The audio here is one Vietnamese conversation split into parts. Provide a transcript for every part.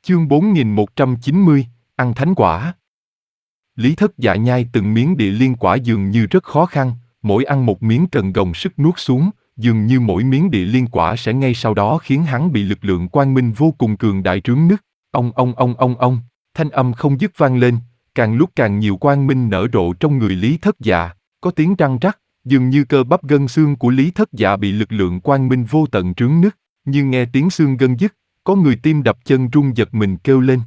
Chương 4190, ăn thánh quả. Lý Thất Dạ nhai từng miếng địa liên quả dường như rất khó khăn, mỗi ăn một miếng cần gồng sức nuốt xuống, dường như mỗi miếng địa liên quả sẽ ngay sau đó khiến hắn bị lực lượng quang minh vô cùng cường đại trướng nứt. Ông, thanh âm không dứt vang lên, càng lúc càng nhiều quang minh nở rộ trong người Lý Thất Dạ, có tiếng răng rắc, dường như cơ bắp gân xương của Lý Thất Dạ bị lực lượng quang minh vô tận trướng nứt, như nghe tiếng xương gân dứt, có người tim đập chân run giật mình kêu lên.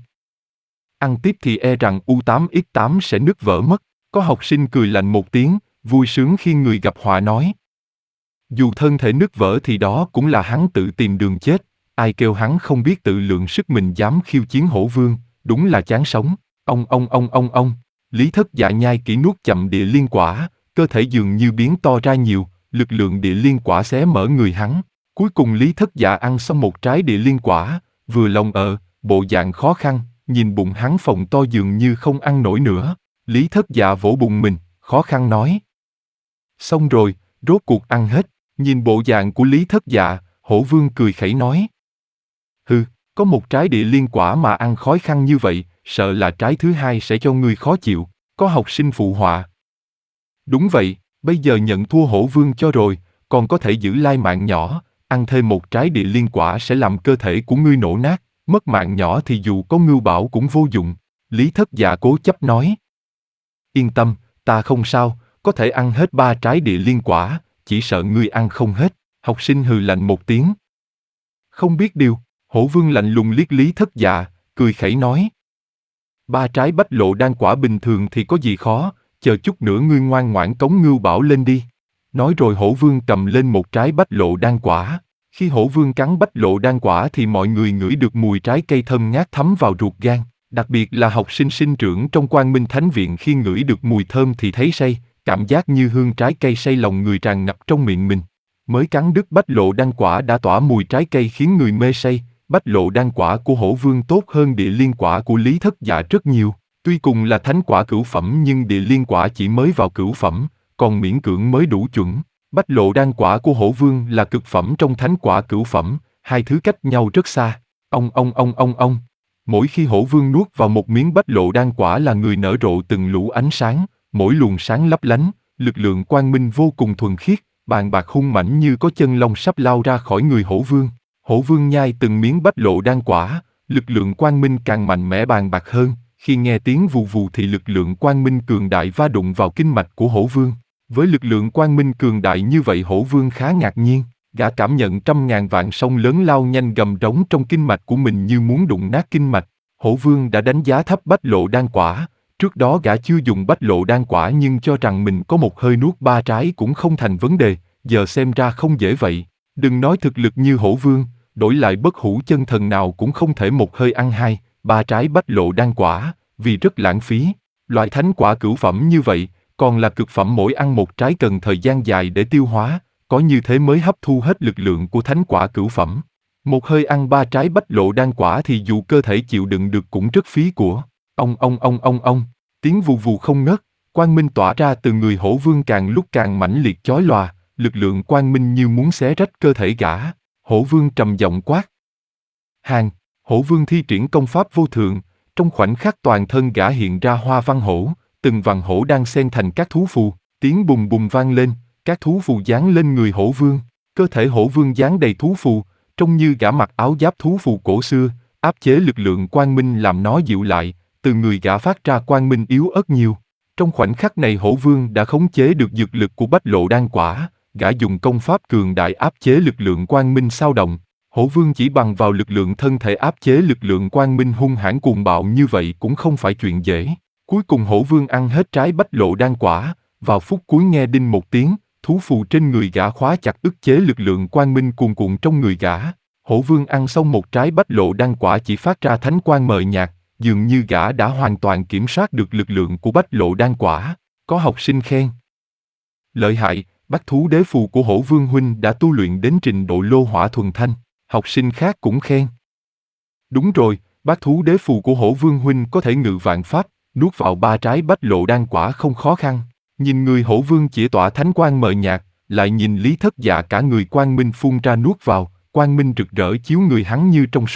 Ăn tiếp thì e rằng U8X8 sẽ nứt vỡ mất, có học sinh cười lạnh một tiếng, vui sướng khi người gặp họa nói. Dù thân thể nứt vỡ thì đó cũng là hắn tự tìm đường chết, ai kêu hắn không biết tự lượng sức mình dám khiêu chiến hổ vương, đúng là chán sống. Ông, Lý Thất Dạ nhai kỹ nuốt chậm địa liên quả, cơ thể dường như biến to ra nhiều, lực lượng địa liên quả xé mở người hắn. Cuối cùng Lý Thất Dạ ăn xong một trái địa liên quả, vừa lòng bộ dạng khó khăn, nhìn bụng hắn phồng to dường như không ăn nổi nữa. Lý Thất Dạ vỗ bụng mình, khó khăn nói. Xong rồi, rốt cuộc ăn hết, nhìn bộ dạng của Lý Thất Dạ, hổ vương cười khẩy nói. Hừ, có một trái địa liên quả mà ăn khó khăn như vậy, sợ là trái thứ hai sẽ cho ngươi khó chịu, có học sinh phụ họa. Đúng vậy, bây giờ nhận thua hổ vương cho rồi, còn có thể giữ lai mạng nhỏ, ăn thêm một trái địa liên quả sẽ làm cơ thể của ngươi nổ nát, mất mạng nhỏ thì dù có ngưu bảo cũng vô dụng. Lý Thất Dạ cố chấp nói. Yên tâm, ta không sao, có thể ăn hết 3 trái địa liên quả, chỉ sợ ngươi ăn không hết. Học sinh hừ lạnh một tiếng. Không biết điều, hổ vương lạnh lùng liếc Lý Thất Dạ, cười khẩy nói. 3 trái bách lộ đan quả bình thường thì có gì khó, chờ chút nữa ngươi ngoan ngoãn cống ngưu bảo lên đi. Nói rồi hổ vương cầm lên một trái bách lộ đan quả. Khi hổ vương cắn bách lộ đan quả thì mọi người ngửi được mùi trái cây thơm ngát thấm vào ruột gan. Đặc biệt là học sinh sinh trưởng trong Quang Minh Thánh Viện khi ngửi được mùi thơm thì thấy say, cảm giác như hương trái cây say lòng người tràn ngập trong miệng mình. Mới cắn đứt bách lộ đan quả đã tỏa mùi trái cây khiến người mê say. Bách lộ đan quả của hổ vương tốt hơn địa liên quả của Lý Thất Dạ rất nhiều. Tuy cùng là thánh quả cửu phẩm nhưng địa liên quả chỉ mới vào cửu phẩm, còn miễn cưỡng mới đủ chuẩn. Bách lộ đan quả của hổ vương là cực phẩm trong thánh quả cửu phẩm, hai thứ cách nhau rất xa. Ông. Mỗi khi hổ vương nuốt vào một miếng bách lộ đan quả là người nở rộ từng lũ ánh sáng, mỗi luồng sáng lấp lánh, lực lượng quang minh vô cùng thuần khiết, bàn bạc hung mãnh như có chân long sắp lao ra khỏi người hổ vương. Hổ vương nhai từng miếng bách lộ đan quả, lực lượng quang minh càng mạnh mẽ bàn bạc hơn, khi nghe tiếng vù vù thì lực lượng quang minh cường đại va đụng vào kinh mạch của hổ vương. Với lực lượng quang minh cường đại như vậy hổ vương khá ngạc nhiên, gã cảm nhận trăm ngàn vạn sông lớn lao nhanh gầm rống trong kinh mạch của mình như muốn đụng nát kinh mạch. Hổ vương đã đánh giá thấp bách lộ đan quả, trước đó gã chưa dùng bách lộ đan quả nhưng cho rằng mình có một hơi nuốt 3 trái cũng không thành vấn đề, giờ xem ra không dễ vậy. Đừng nói thực lực như hổ vương, đổi lại bất hủ chân thần nào cũng không thể một hơi ăn 2-3 trái bách lộ đan quả, vì rất lãng phí. Loại thánh quả cửu phẩm như vậy, còn là cực phẩm mỗi ăn một trái cần thời gian dài để tiêu hóa, có như thế mới hấp thu hết lực lượng của thánh quả cửu phẩm. Một hơi ăn 3 trái bách lộ đan quả thì dù cơ thể chịu đựng được cũng rất phí của. Ông, tiếng vù vù không ngớt, quang minh tỏa ra từ người hổ vương càng lúc càng mãnh liệt chói lòa, lực lượng quang minh như muốn xé rách cơ thể gã. Hổ vương trầm giọng quát. Hổ vương thi triển công pháp vô thượng, trong khoảnh khắc toàn thân gã hiện ra hoa văn hổ, từng vằn hổ đang xen thành các thú phù, tiếng bùng bùng vang lên, các thú phù giáng lên người hổ vương, cơ thể hổ vương dán đầy thú phù, trông như gã mặc áo giáp thú phù cổ xưa, áp chế lực lượng quang minh làm nó dịu lại, từ người gã phát ra quang minh yếu ớt nhiều. Trong khoảnh khắc này hổ vương đã khống chế được dược lực của bách lộ đan quả, gã dùng công pháp cường đại áp chế lực lượng quang minh xao động. Hổ vương chỉ bằng vào lực lượng thân thể áp chế lực lượng quang minh hung hãn cuồng bạo như vậy cũng không phải chuyện dễ. Cuối cùng hổ vương ăn hết trái bách lộ đan quả, vào phút cuối nghe đinh một tiếng, thú phù trên người gã khóa chặt ức chế lực lượng quang minh cuồn cuộn trong người gã. Hổ vương ăn xong một trái bách lộ đan quả chỉ phát ra thánh quang mờ nhạt, dường như gã đã hoàn toàn kiểm soát được lực lượng của bách lộ đan quả. Có học sinh khen. Lợi hại, bách thú đế phù của hổ vương huynh đã tu luyện đến trình độ lô hỏa thuần thanh. Học sinh khác cũng khen. Đúng rồi, bát thú đế phù của hổ vương huynh có thể ngự vạn pháp, nuốt vào 3 trái bách lộ đan quả không khó khăn. Nhìn người hổ vương chỉ tỏa thánh quang mờ nhạt, lại nhìn Lý Thất Dạ cả người quang minh phun ra nuốt vào, quang minh rực rỡ chiếu người hắn như trong suốt.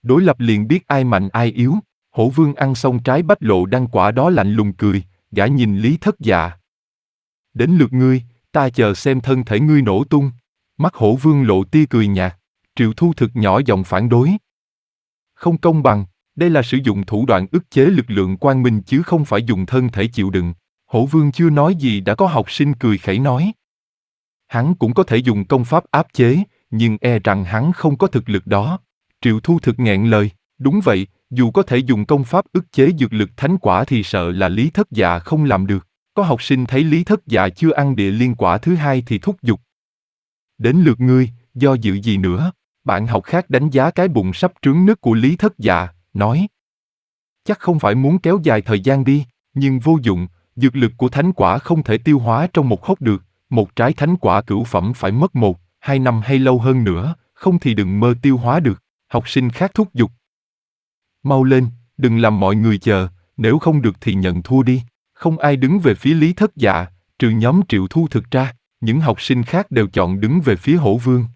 Đối lập liền biết ai mạnh ai yếu. Hổ Vương ăn xong trái bách lộ đăng quả đó lạnh lùng cười, gã nhìn Lý Thất Dạ. Đến lượt ngươi, ta chờ xem thân thể ngươi nổ tung. Mắt Hổ Vương lộ tia cười nhạt. Triệu Thu Thực nhỏ giọng phản đối. Không công bằng, đây là sử dụng thủ đoạn ức chế lực lượng quang minh chứ không phải dùng thân thể chịu đựng. Hổ Vương chưa nói gì đã có học sinh cười khẩy nói. Hắn cũng có thể dùng công pháp áp chế, nhưng e rằng hắn không có thực lực đó. Triệu Thu Thực nghẹn lời, đúng vậy, dù có thể dùng công pháp ức chế dược lực thánh quả thì sợ là Lý Thất Dạ không làm được. Có học sinh thấy Lý Thất Dạ chưa ăn địa liên quả thứ hai thì thúc giục. Đến lượt ngươi, do dự gì nữa? Bạn học khác đánh giá cái bụng sắp trướng nứt của Lý Thất Dạ, nói. Chắc không phải muốn kéo dài thời gian đi, nhưng vô dụng, dược lực của thánh quả không thể tiêu hóa trong một hốc được, một trái thánh quả cửu phẩm phải mất 1-2 năm hay lâu hơn nữa, không thì đừng mơ tiêu hóa được. Học sinh khác thúc giục. Mau lên, đừng làm mọi người chờ, nếu không được thì nhận thua đi. Không ai đứng về phía Lý Thất Dạ, trừ nhóm Triệu Thu Thực ra, những học sinh khác đều chọn đứng về phía Hổ Vương.